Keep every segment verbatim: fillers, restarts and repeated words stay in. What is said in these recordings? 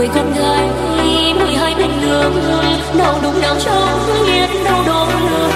người con gái mười hai bên đường, nào đúng nào trong biết đâu đó lừa.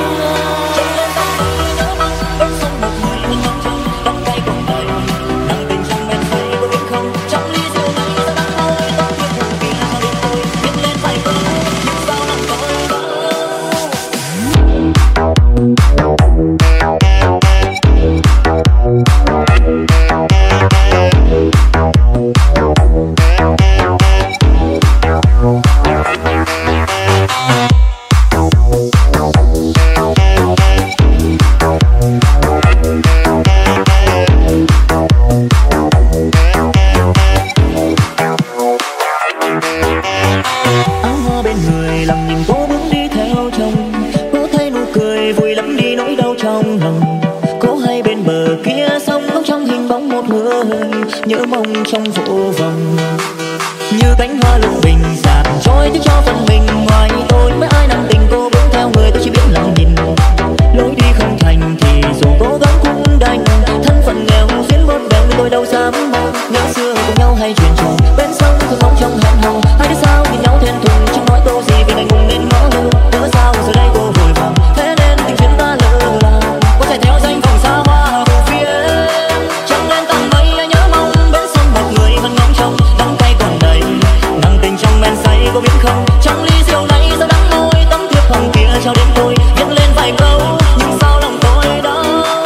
Nhớ mong trong vô vọng như cánh hoa lục bình dạt trôi tiếc cho phần mình. Ngoài tôi mấy ai nặng tình cô bước theo người tôi chỉ biết lặng nhìn. Lối đi không thành thì dù cố gắng cũng đành. Thân phận nghèo diễn bớt bèo tôi đâu dám mong. Nhớ xưa cùng nhau hay chuyện trò bên sông thường ngóng trong hẹn hò. Hai đứa sao nhìn nhau thẹn thùng chẳng nói câu gì vì ngại ngùng nên ngó lơ. Cớ sao giờ đây cô vội vàng thế nên tình duyên ta lỡ làng. Có chạy theo danh vọng xa hoa từ phía chẳng lên tầng mây. Nhớ mong bên sông một người vẫn ngóng trông đắng cay còn đầy. Nặng tình trong men say có biết không, trong ly rượu này sao đắng môi. Tấm thiệp hồng kia trao đến tôi viết lên vài câu nhưng sao lòng tôi đau.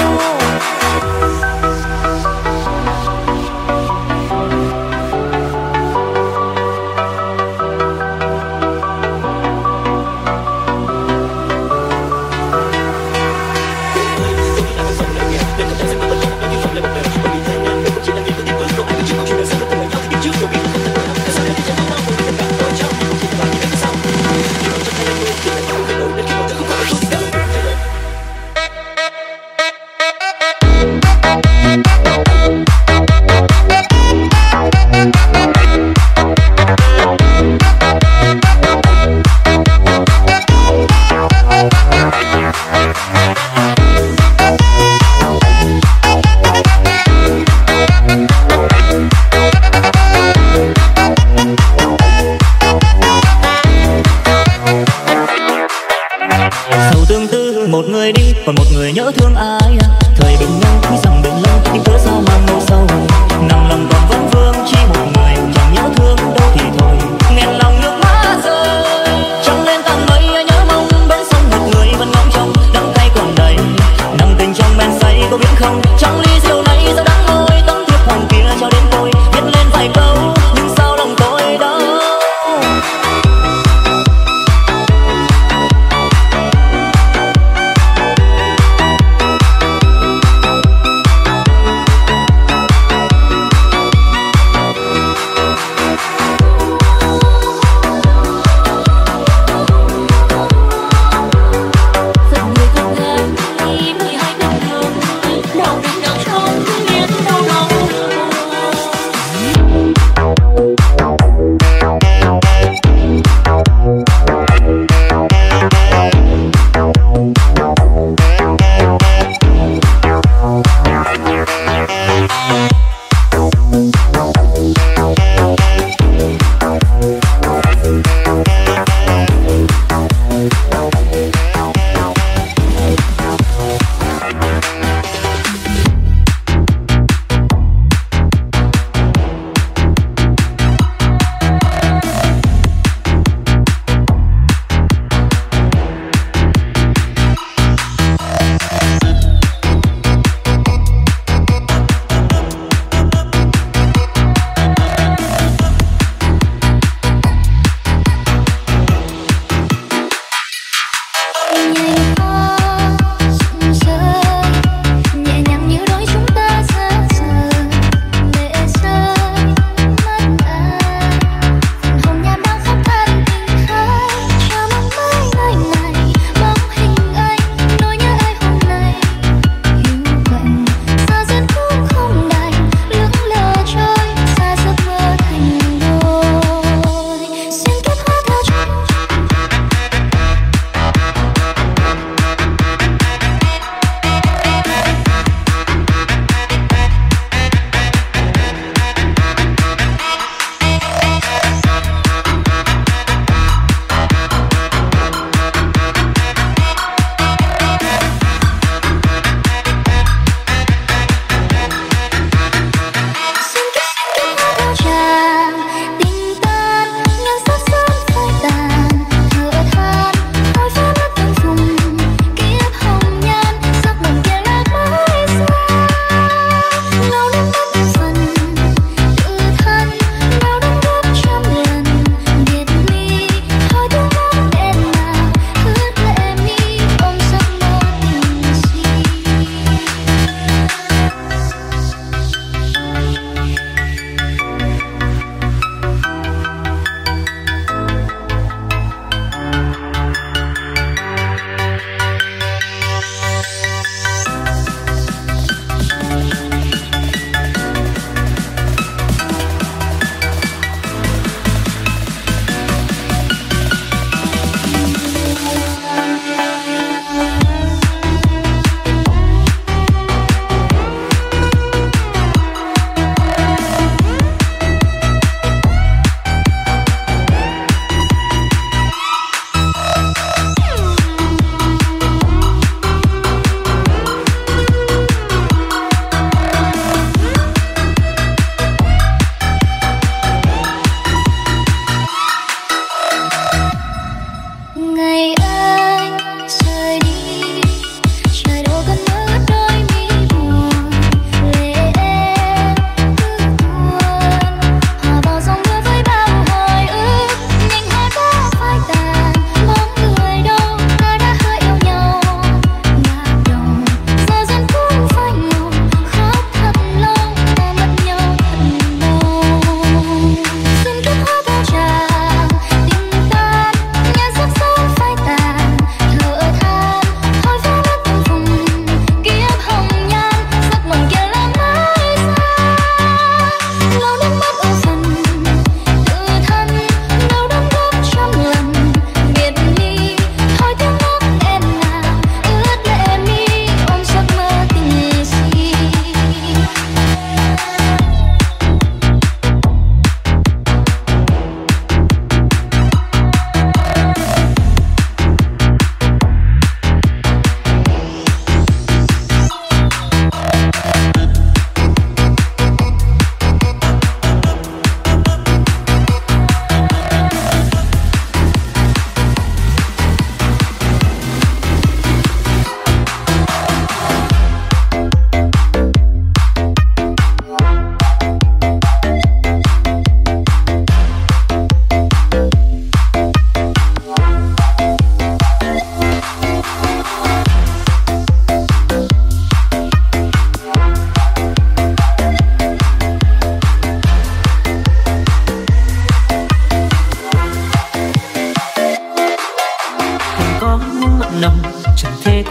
Một người đi còn một người nhớ thương ai. Thời bên nhau khi rằng bên lâu nhưng cớ sao mang nỗi sâu. Nặng lòng còn vẫn vương chỉ một người chẳng nhớ thương đâu thì thôi. Nghẹn lòng nước mắt rơi trăng lên tầng mây. Nhớ mong bên sông một người vẫn ngóng trông đắng cay còn đầy. Nặng tình trong men say có biết không, trong ly rượu này sao đắng môi. Tấm thiệp hồng kia cho đến tôi viết lên vài câu nhưng sao lòng tôi đau.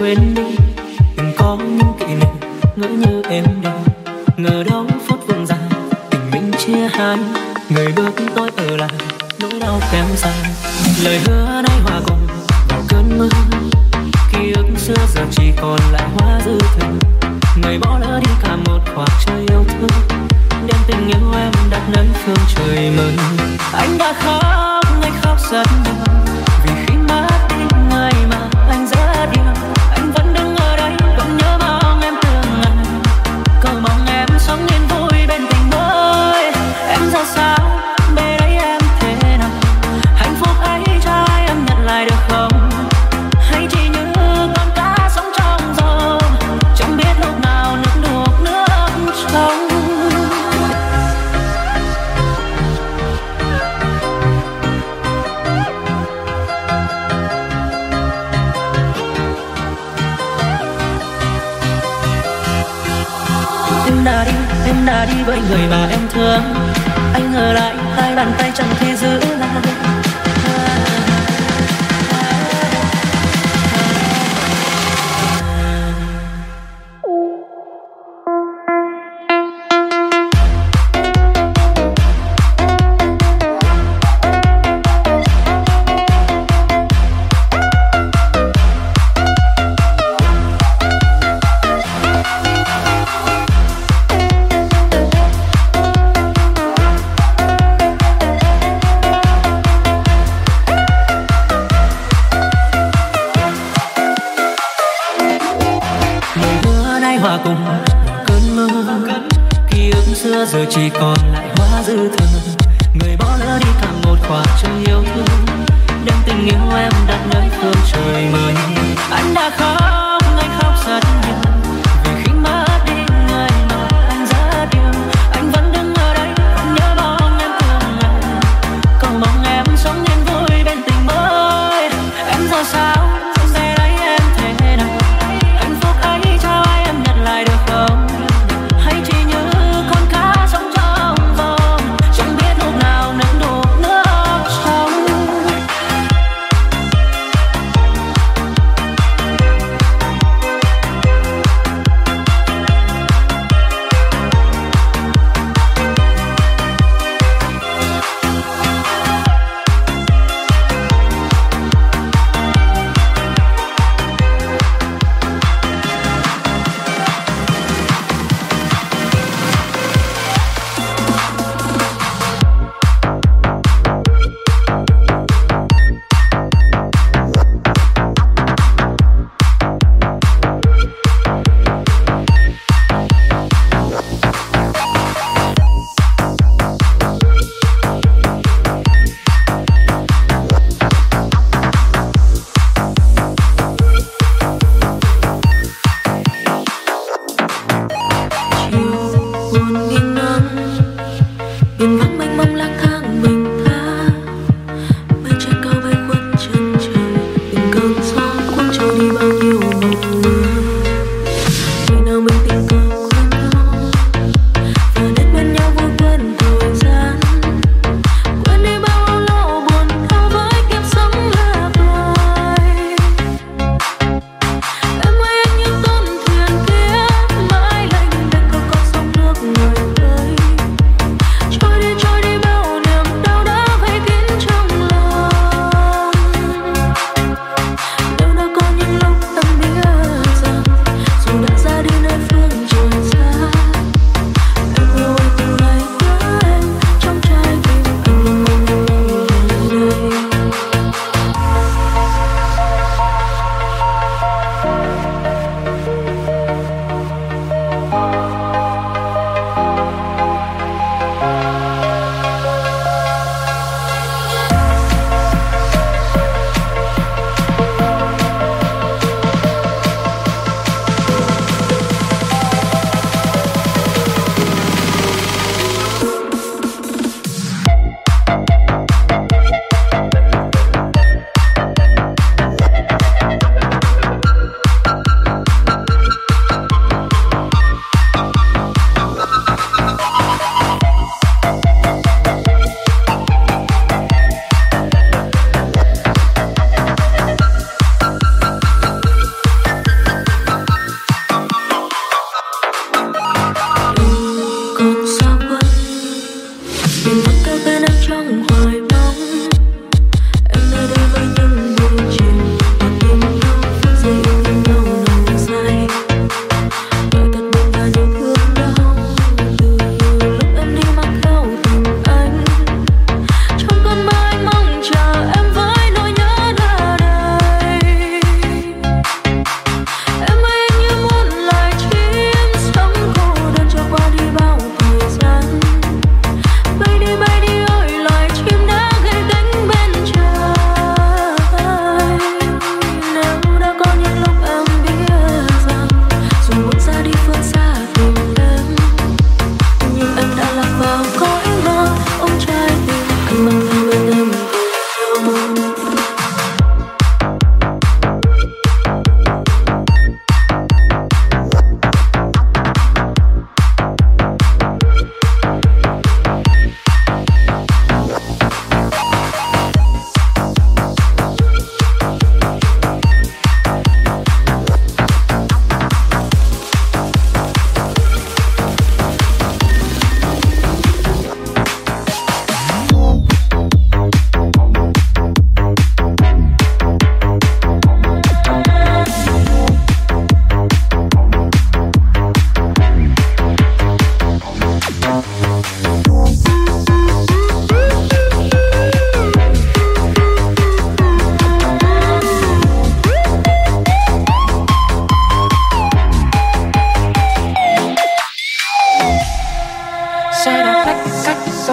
quên đi, từng có những kỷ niệm ngỡ như em đâu. Ngờ đâu phút vương dài tình mình chia hai, người bước tôi ở lại nỗi đau kém dài. Lời hứa nay hòa cùng vào cơn mưa, ký ức xưa giờ chỉ còn lại hóa dư thừa. Người bỏ lỡ đi cả một khoảng trời yêu thương, đem tình yêu em đặt nơi phương trời mới. Anh đã khóc, anh khóc rất nhiều, vì khi mất đi người mà anh rất yêu. Anh vẫn đứng ở đây, vẫn nhớ mong em từng ngày, cầu mong em sống yên vui bên tình mới. Em ra sao, bên đấy em thế nào, hạnh phúc ấy cho em nhận lại được không? Hay chỉ như con cá sống trong gió, chẳng biết lúc nào nước đục nước trong. Em đã đi, em đã đi với người mà em thương, anh ở lại hai bàn tay chẳng thể giữ lại. Hòa cùng cơn mưa, ký ức xưa giờ chỉ còn lại hóa dư thừa. Người bỏ lỡ đi cả một khoảng trời yêu thương, đem tình yêu em đặt nơi phương trời mới. Anh đã khóc, anh khóc rất nhiều, vì khi mất đi người mà anh rất yêu. Anh vẫn đứng ở đây, vẫn nhớ mong em từng ngày, cầu mong em sống yên vui bên tình mới. Em ra sao, về đấy em thế nào, hạnh phúc ấy cho em nhận lại được không? Hay chỉ như con cá sống trong vòng, chẳng biết lúc nào nước đục nước trong.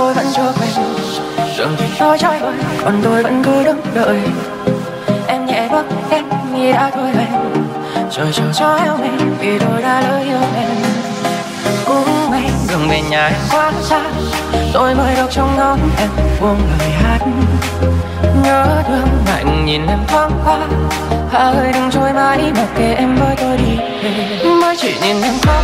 tôi vẫn chưa quen. Đường thì tôi trôi vơi, còn tôi vẫn cứ đứng đợi. Em nhẹ bước em như đã thôi hẹn, chờ chờ cho em mình vì tôi đã lỡ yêu em. Cũng may đường về nhà em quá xa, tôi mới được trong ngóng em buông lời hát. Nhớ thương ngại ngùng nhìn em thoáng qua, hà ơi đừng trôi mãi mặc kệ em với tôi đi về. Mới chỉ nhìn em khóc,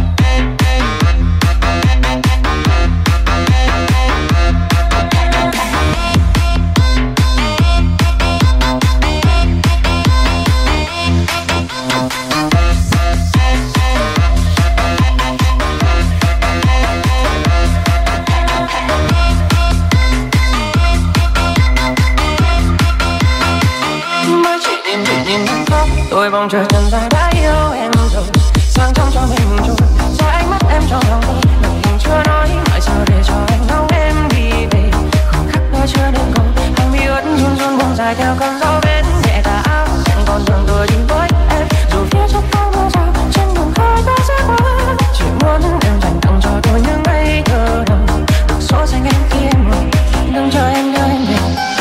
tôi vòng trời trần gian đã yêu em rồi, sang trong cho mình trôi, do ánh mắt em trong lòng tôi, lòng mình chưa nói, mãi sao để cho anh ngóng em đi về. Khoảng khắc đó chưa đến cầu, hàng mi ướt run run buông dài theo cơn gió bên nhẹ tà áo, hẹn còn đường tôi đi với em, dù phía trước có mưa rào, trên đường khói ta sẽ qua. Chỉ muốn em dành tặng cho tôi những ngây thơ đầu, được số xanh em khi em ngồi, đừng chờ em đưa em về.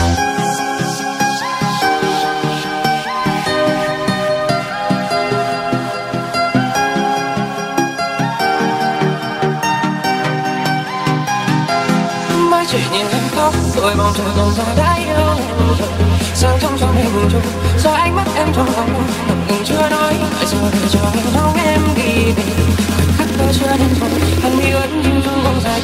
Chỉ nhìn em khóc, tôi mong chờ dần ra đã yêu em rồi, sang trong cho mình trôi, do ánh mắt em trong lòng tôi, ngập ngừng chưa nói, tại sao để cho anh ngóng em đi về. Khoảnh khắc tôi chưa đến rồi, hằn mi ướt như rung bông dài.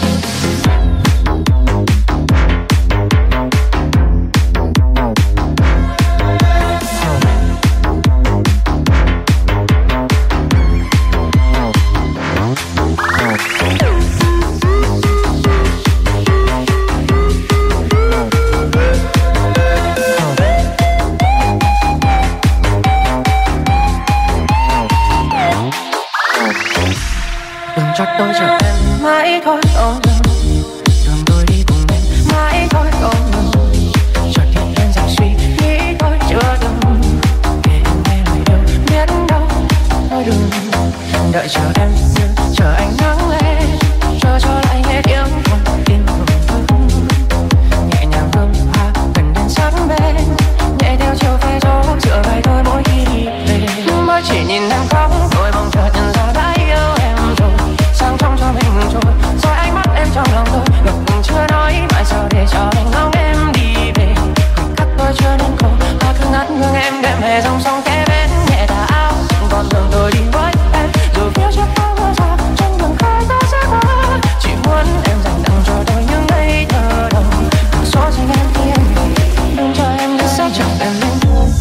Chắc tôi chờ em mãi thôi không ngừng, đường tôi đi cùng em mãi thôi không ngừng. Chợt hiện lên dòng suy nghĩ tôi chưa từng để em nghe lời yêu, biết đâu thôi đừng đợi chờ em như chờ anh nắng lên, chờ cho lại hết yêu con tim hừng hực. Nhẹ nhàng hương hoa gần đến sát bên, nhẹ theo chiều phai gió dựa vai tôi mỗi khi đi về. Mới chỉ nhìn em khóc, tôi mong chợt nhận ra đã yêu em rồi, sang trong cho mình trôi, do ánh mắt em trong lòng tôi, ngập ngừng chưa nói, mãi sao để cho anh ngóng em đi về. Khoảnh khắc tôi chưa đến cầu, hoa cứ ngắt hương em đêm về dòng sông kế bên nhẹ tà áo, còn đường tôi đi với em, dù phía trước có mưa rào, trên đường khói ta sẽ qua. Chỉ muốn em dành tặng cho tôi những ngây thơ đầu, số xanh em khi em về, đừng cho em đến sẽ chọc em lên.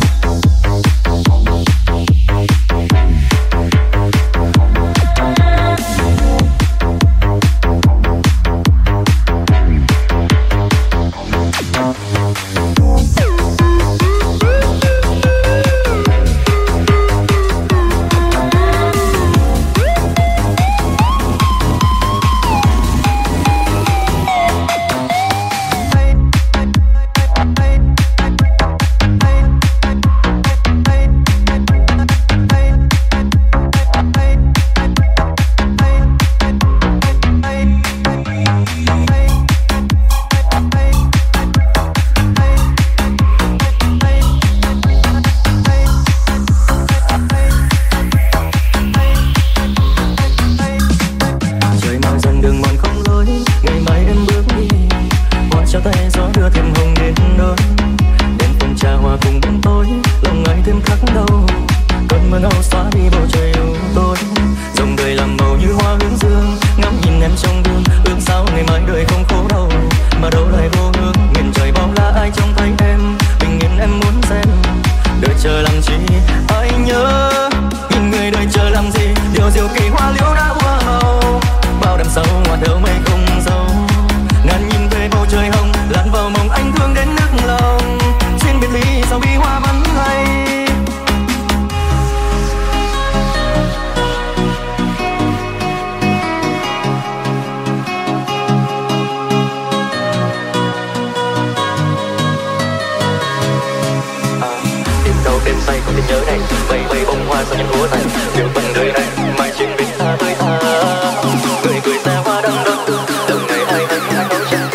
sao nhìn của này điều phần đời này mai chuyện biết ta tới ta người cười xa hoa đắng đớn từng ngày ai ai ai nói chẳng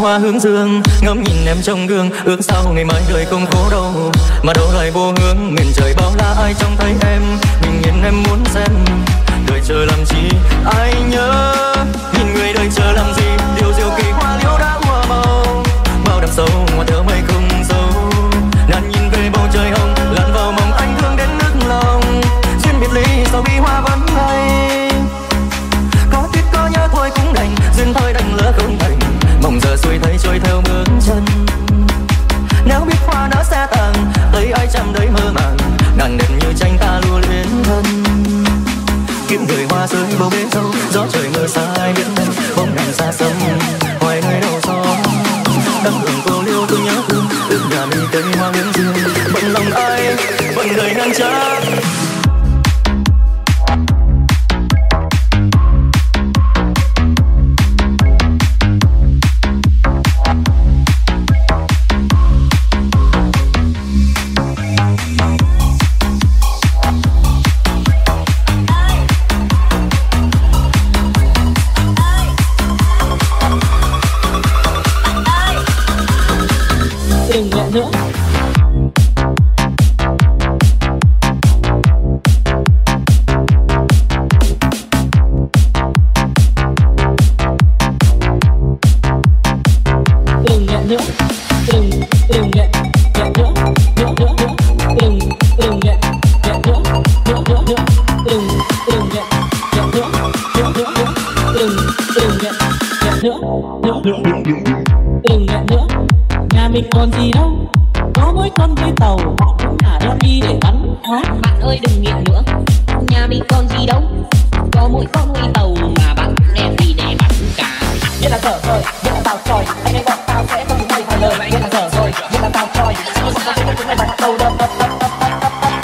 hoa hướng dương, ngắm nhìn em trong gương, ước sao ngày mai đời không khổ đâu, mà đâu lại vô hướng. Miền trời bao la ai trông thấy em, bình yên em muốn xem, đời chờ làm chi ai nhớ, nhìn người đời chờ làm gì, điều diệu kỳ hoa liễu đã hoa màu, bao đằng sâu hoa thơ mây không dấu, nàng nhìn về bầu trời hồng, lặn vào mộng anh thương đến nức lòng, duyên biệt ly sao bi hoa vẫn hay, có tiếc có nhớ thôi cũng đành, duyên thôi đành lỡ không thành, mong giờ xuôi thấy trôi theo bước chân. Nếu biết hoa nở sẽ tàn, thấy ai chăm đấy mơ màng, ngàn đêm như tranh ta lùa luyến thân. Kiếm người hoa rơi bầu bến sâu, gió trời mưa xa ai biết em, bóng nàng xa xăm, hoài nơi đầu gió. Đắm hương cô liêu tôi nhớ thương, ước nhà mình cây hoa hướng dương, bận lòng ai, bận đời ngăn trái. Đừng nhận nữa, nhà mình còn gì đâu, có mỗi con với tàu, họ cũng thả đem đi để bắn phá. Bạn ơi đừng nghiện nữa, nhà mình còn gì đâu, có mỗi con với tàu mà bạn đem đi để bắn cá. Biết là dở rồi, biết là tao tròi, anh ấy bọn tao sẽ không thấy thay lời. Biết là dở rồi, biết là tao tròi, không có cái chúng mày bắn tàu đập đập đập đập đập đập đập.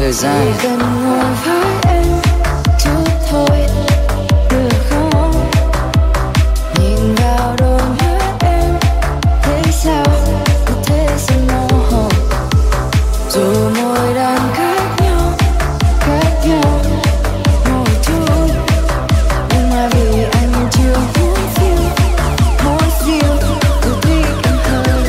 thời gian. Chỉ cần ngồi với em chút thôi được không? Nhìn vào đôi mắt em thấy sao có thể sẽ mơ hồ. Dù môi đàn khác nhau, khác nhau một chút, nhưng mà vì anh chưa muốn siêu, muốn siêu từ tuy càng hơn.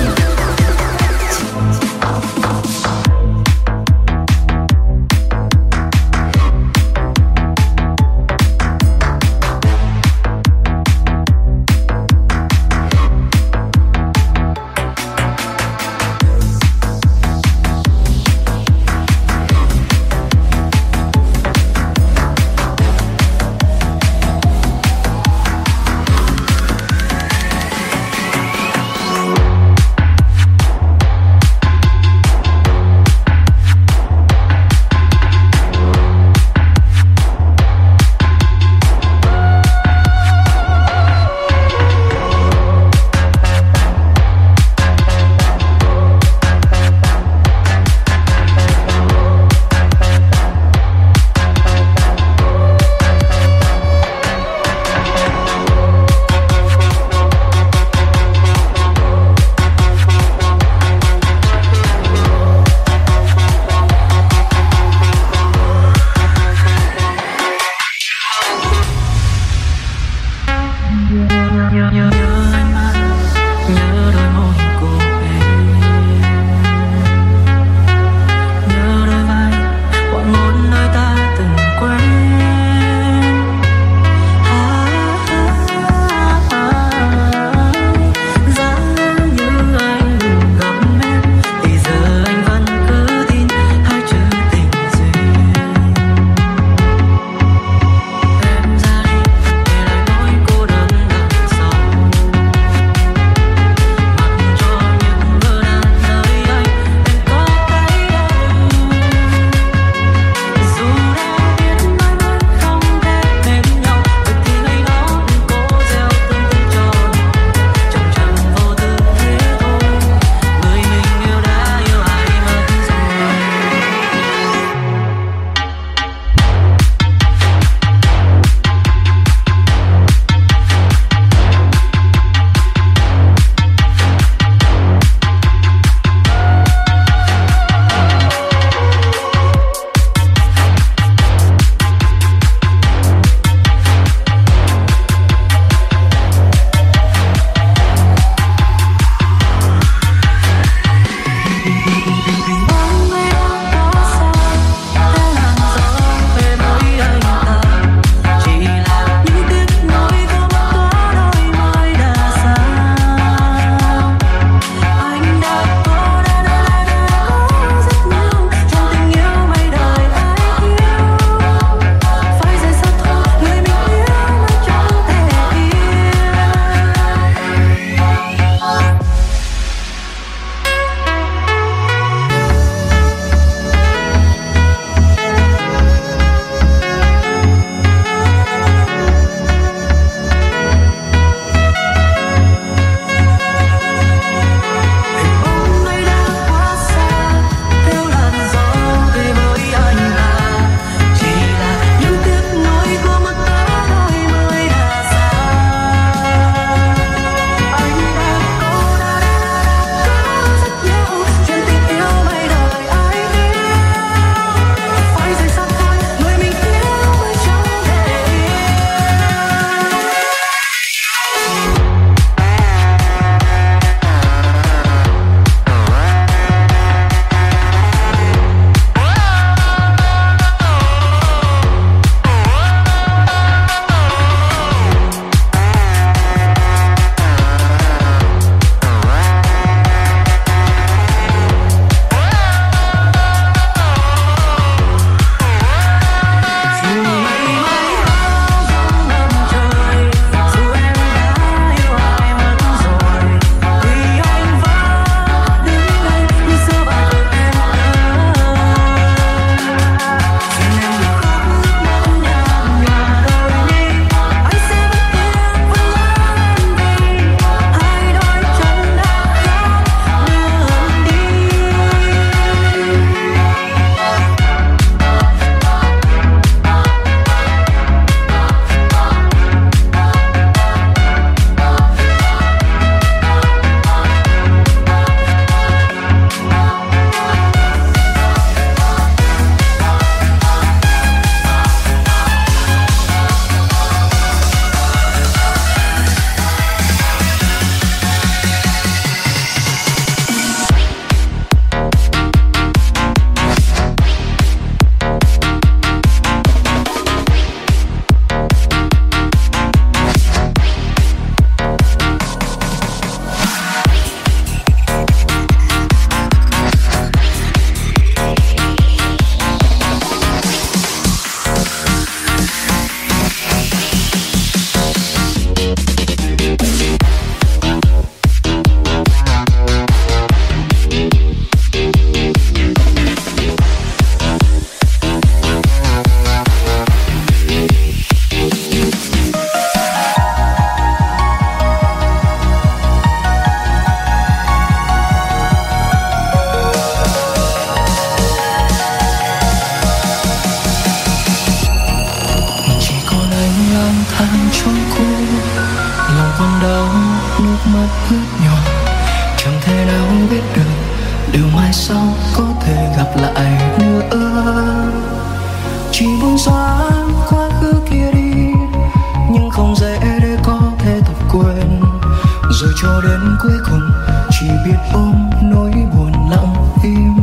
lại nữa. Chỉ muốn xóa quá khứ kia đi, nhưng không dễ để có thể tập quên. Rồi cho đến cuối cùng chỉ biết ôm nỗi buồn lặng im.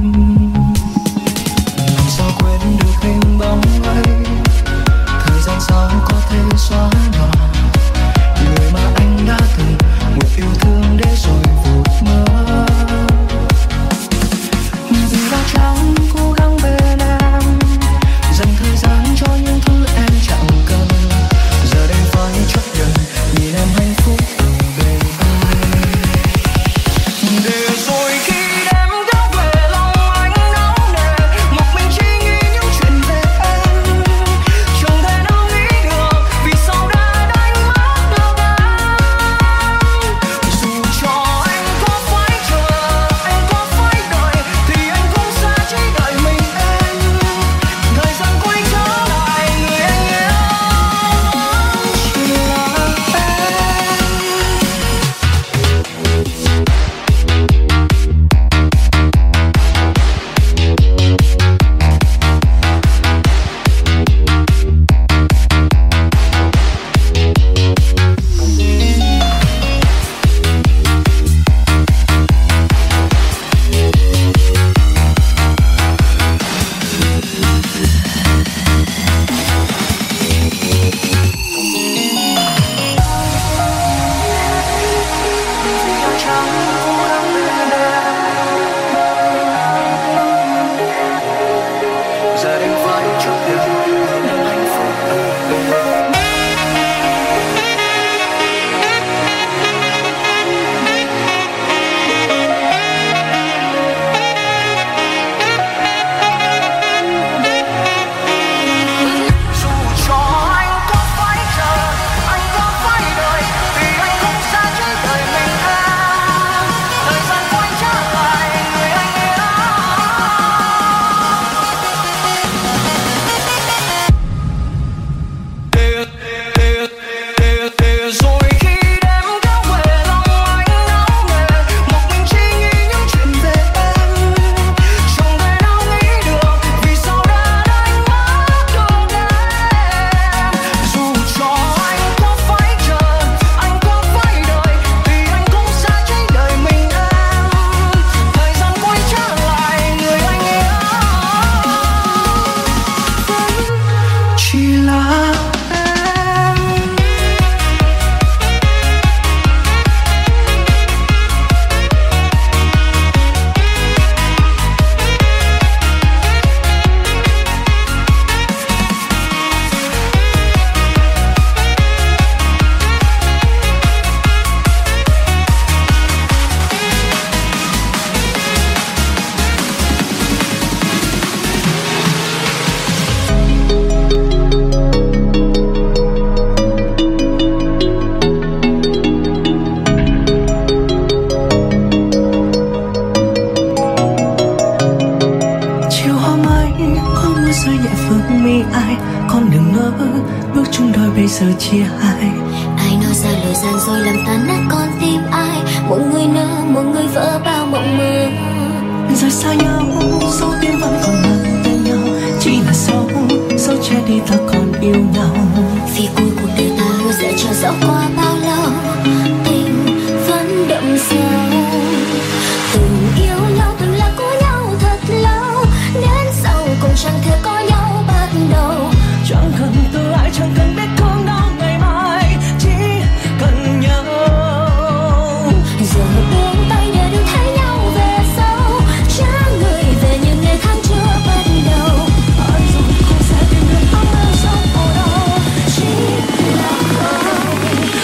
Làm sao quên được hình bóng ấy, thời gian sao có thể xóa nhòa người mà anh đã từng nguyện yêu thương để rồi vụt mơ. Vì đã chẳng cố gắng bên em, dành thời gian cho những thứ em chẳng cần. Giờ đây phải chấp nhận nhìn em hạnh phúc về anh. Để rồi khi đêm kéo về lòng anh náo nề, một mình chỉ nghĩ những chuyện về em. Chẳng thể nào nghĩ được vì sao đã đánh mất được em. Dù cho anh có phải chờ, anh có phải đợi, thì anh cũng sẽ chỉ đợi mình em. Thời gian quay trở lại, người anh yêu chỉ là em. Giờ đây phải chấp nhận niềm hạnh phúc. Dù cho anh có phải chờ, anh có phải đợi, thì anh cũng sẽ chỉ đợi mình em. Thời gian quay trở lại, người anh yêu. Để, để, để, để rồi khi đêm kéo về lòng anh náo nề, một mình chỉ nghĩ những chuyện về em. Chẳng thể nào nghĩ được vì sao đã đánh mất được em. Dù cho anh có phải chờ, anh có phải đợi, thì anh cũng sẽ chỉ đợi mình em. Thời gian quay trở lại, người anh yêu vẫn chỉ là em. Chiều hôm ấy có mưa rơi nhẹ vương mi ai, con đừng ngỡ bước chung đôi bây giờ chia hai. Ai nói ra lời gian dối làm tan nát con tim ai. Một người nỡ, một người vỡ bao mộng mơ. Rồi xa nhau, dấu tim vẫn còn lần bên nhau. Chỉ là dấu, dấu che đi ta còn yêu nhau. Vì cuối cuộc đời ta hứa sẽ chờ dẫu qua bao lâu, tình vẫn đậm sâu. Từng yêu nhau, từng là của nhau thật lâu, đến sau cùng chẳng thể có nhau bắt đầu. Chẳng cần từ ai, chẳng cần biết thương đau ngày mai, chỉ cần nhau. Giờ buông tay để được thấy nhau về sau, trả người về như ngày tháng chưa bắt đầu. Ai rồi cũng sẽ tìm được ấm êm sống ở đâu, chỉ là không.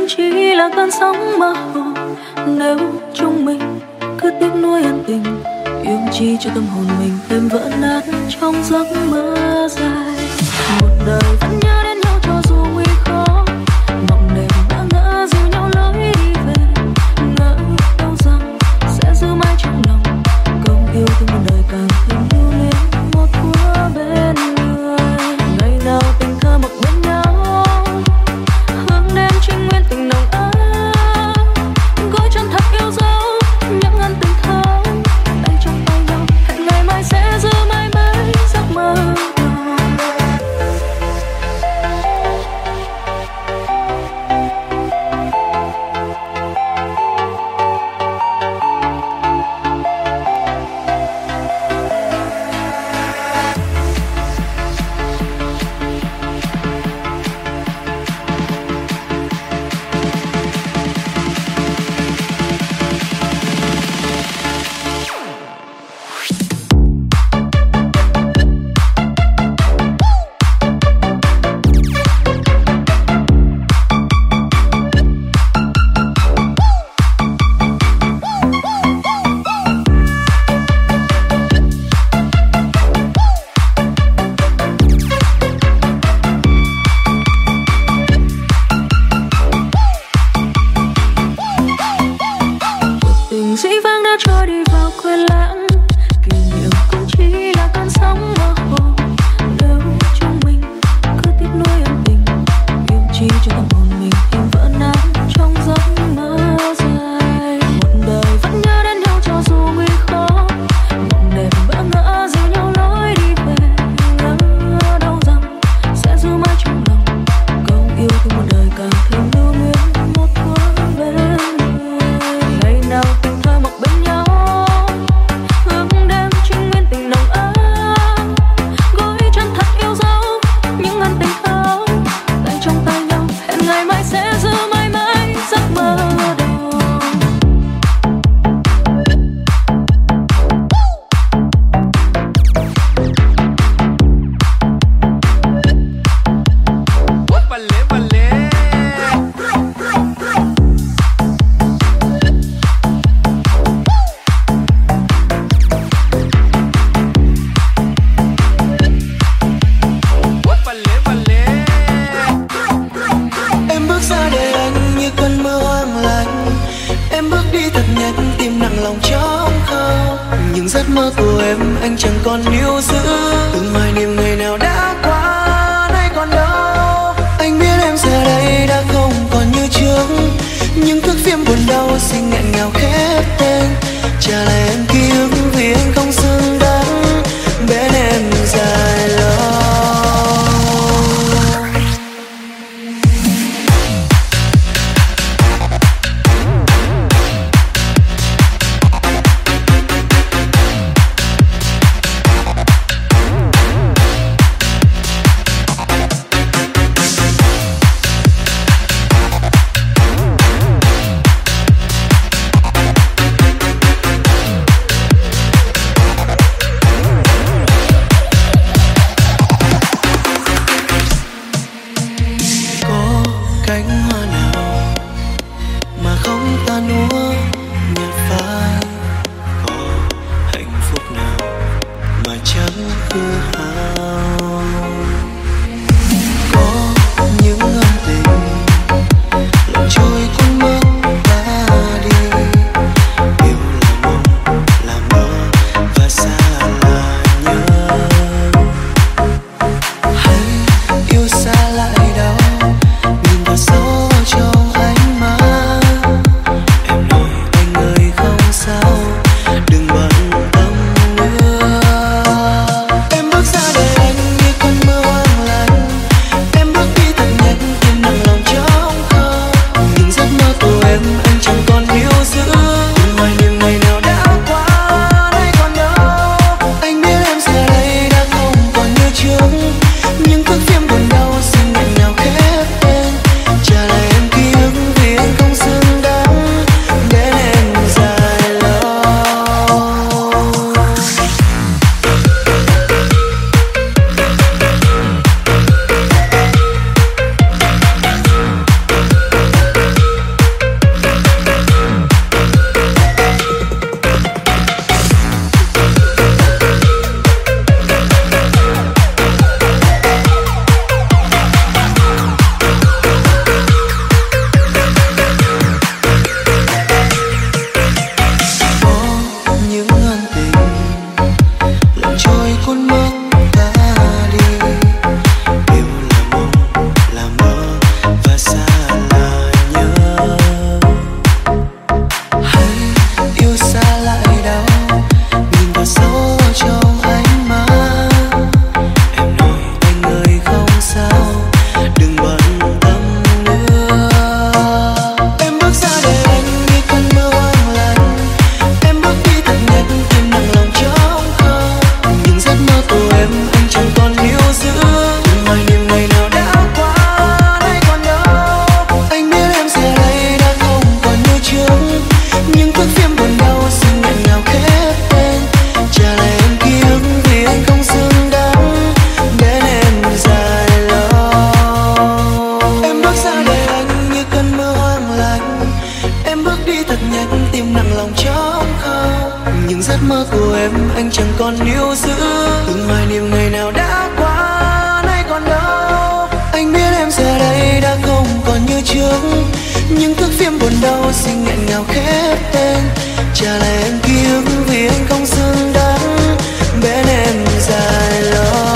cũng chỉ là cơn sóng mơ hồ. Nếu chúng mình cứ tiếc nuối ân tình, yêu chi cho tâm hồn mình thêm vỡ nát trong giấc mơ dài. Một đời vẫn nhớ đến nhau cho dù nguy khó, mộng đẹp đã ngỡ dìu nhau lối đi về. Ngỡ đâu rằng sẽ giữ mãi trong lòng câu yêu thương một đời càng thêm lưu luyến một thuở bên người. Ngày nào tình thơ mộng bên nhau, hướng đêm trinh nguyên tình nồng ấm, gối chân thật yêu dấu những ân tình thơ tay trong tay nhau. Hẹn ngày mai sẽ giữ mãi mãi giấc mơ. đi thật nhanh, tim nặng lòng trống không. Những giấc mơ của em anh chẳng còn níu giữ, từng hoài niệm ngày nào đã qua nay còn đâu. Anh biết em giờ đây đã không còn như trước, những thước phim buồn đau xin nghẹn ngào khép tên. Trả lại anh ký ức vì anh không xứng đáng bên em dài lâu.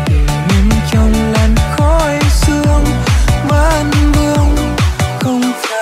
Không phải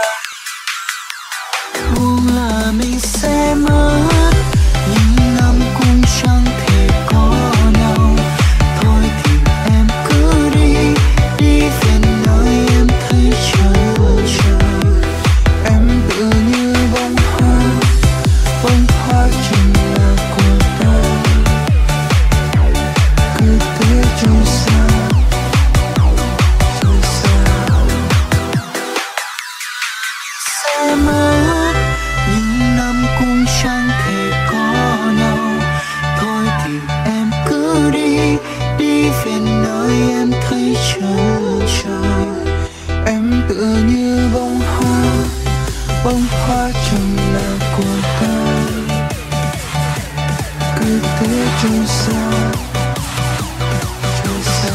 tựa như bông hoa, bông hoa chẳng là của ta, cứ thế trôi xa, trôi xa.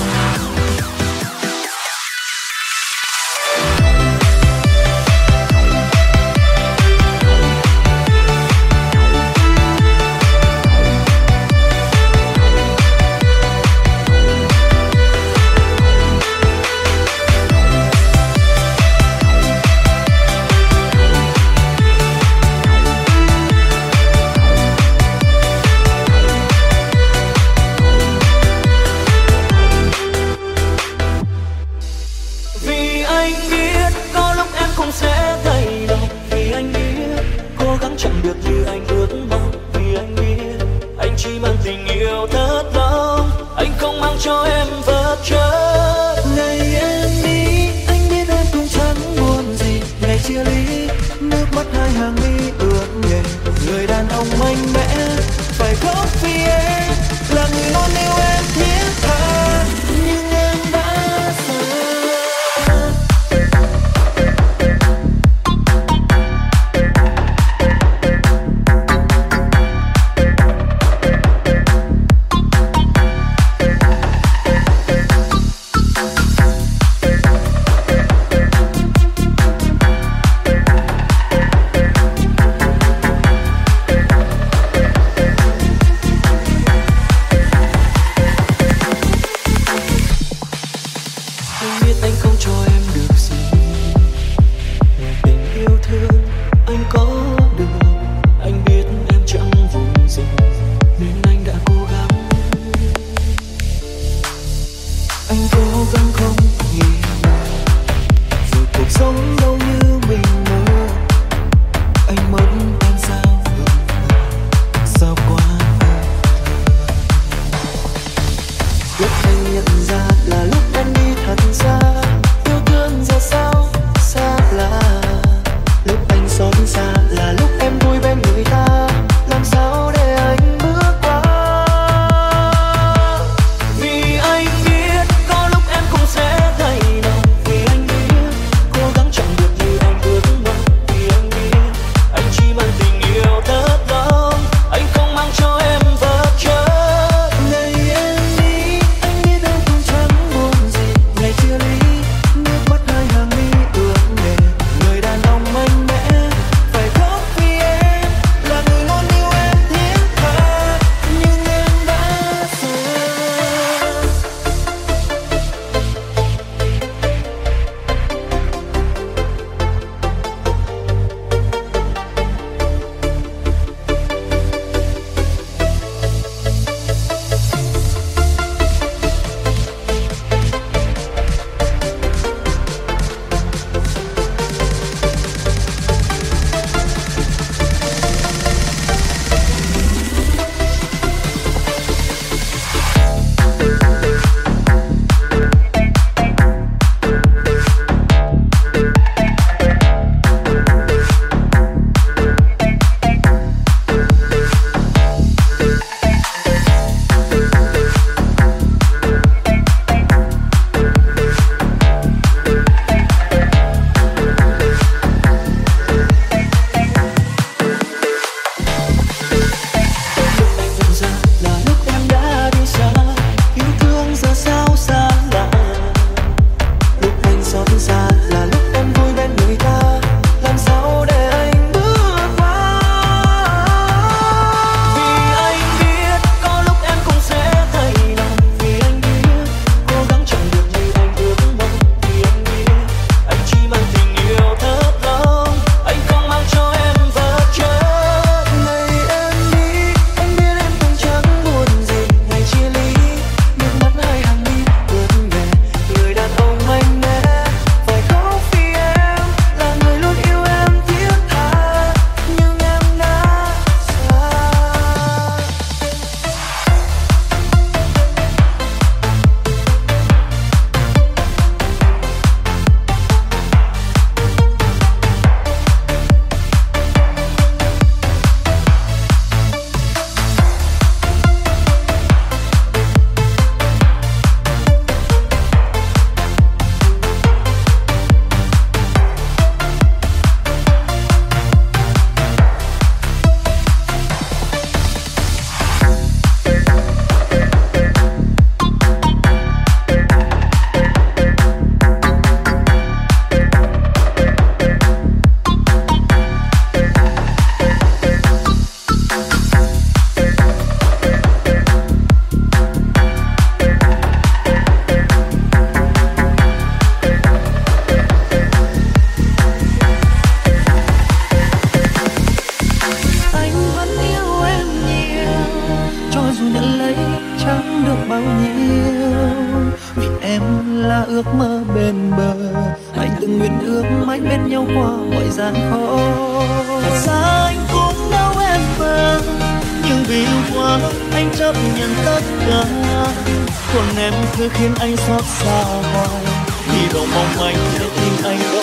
bên nhau qua mọi gian khó. Xa anh cũng đau em vàng, nhưng vì yêu quá anh chấp nhận tất cả. Còn em cứ khiến anh xót xa hoài, hy vọng mong anh để tim anh đâu.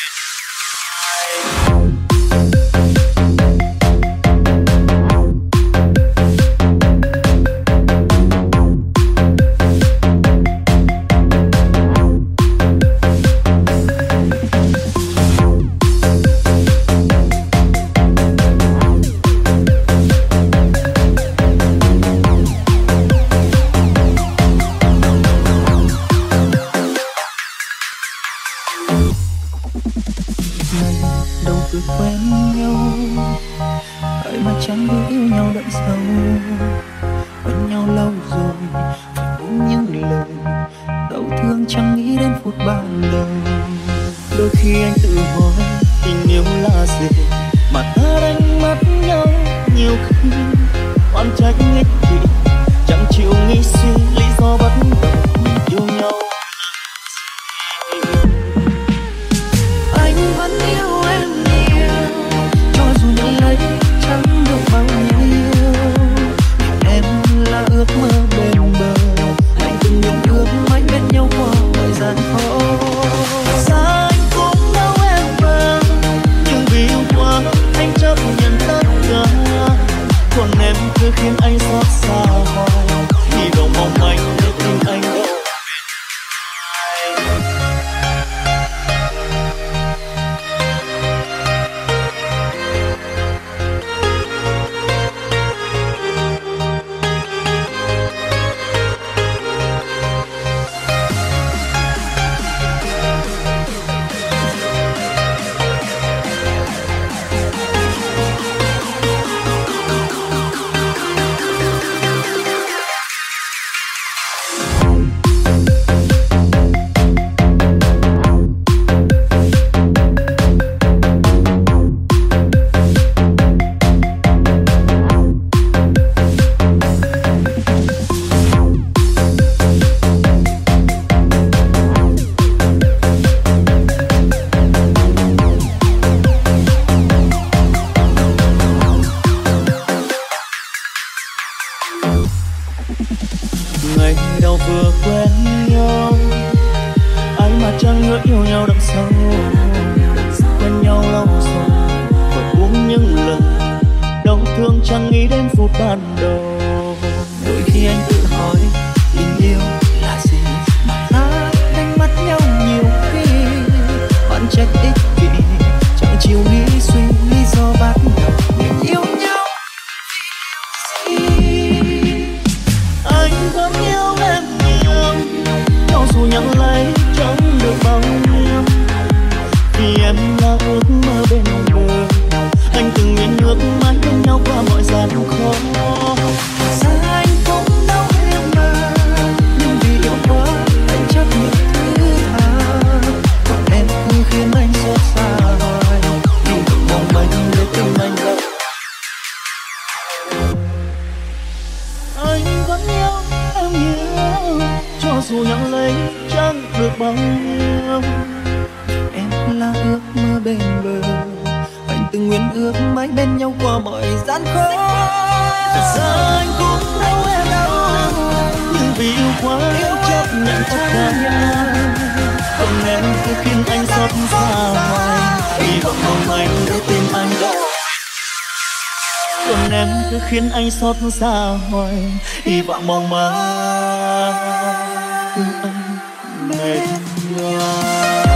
Khiến anh xót xa hoài, hy vọng mong manh anh mệt nhoài.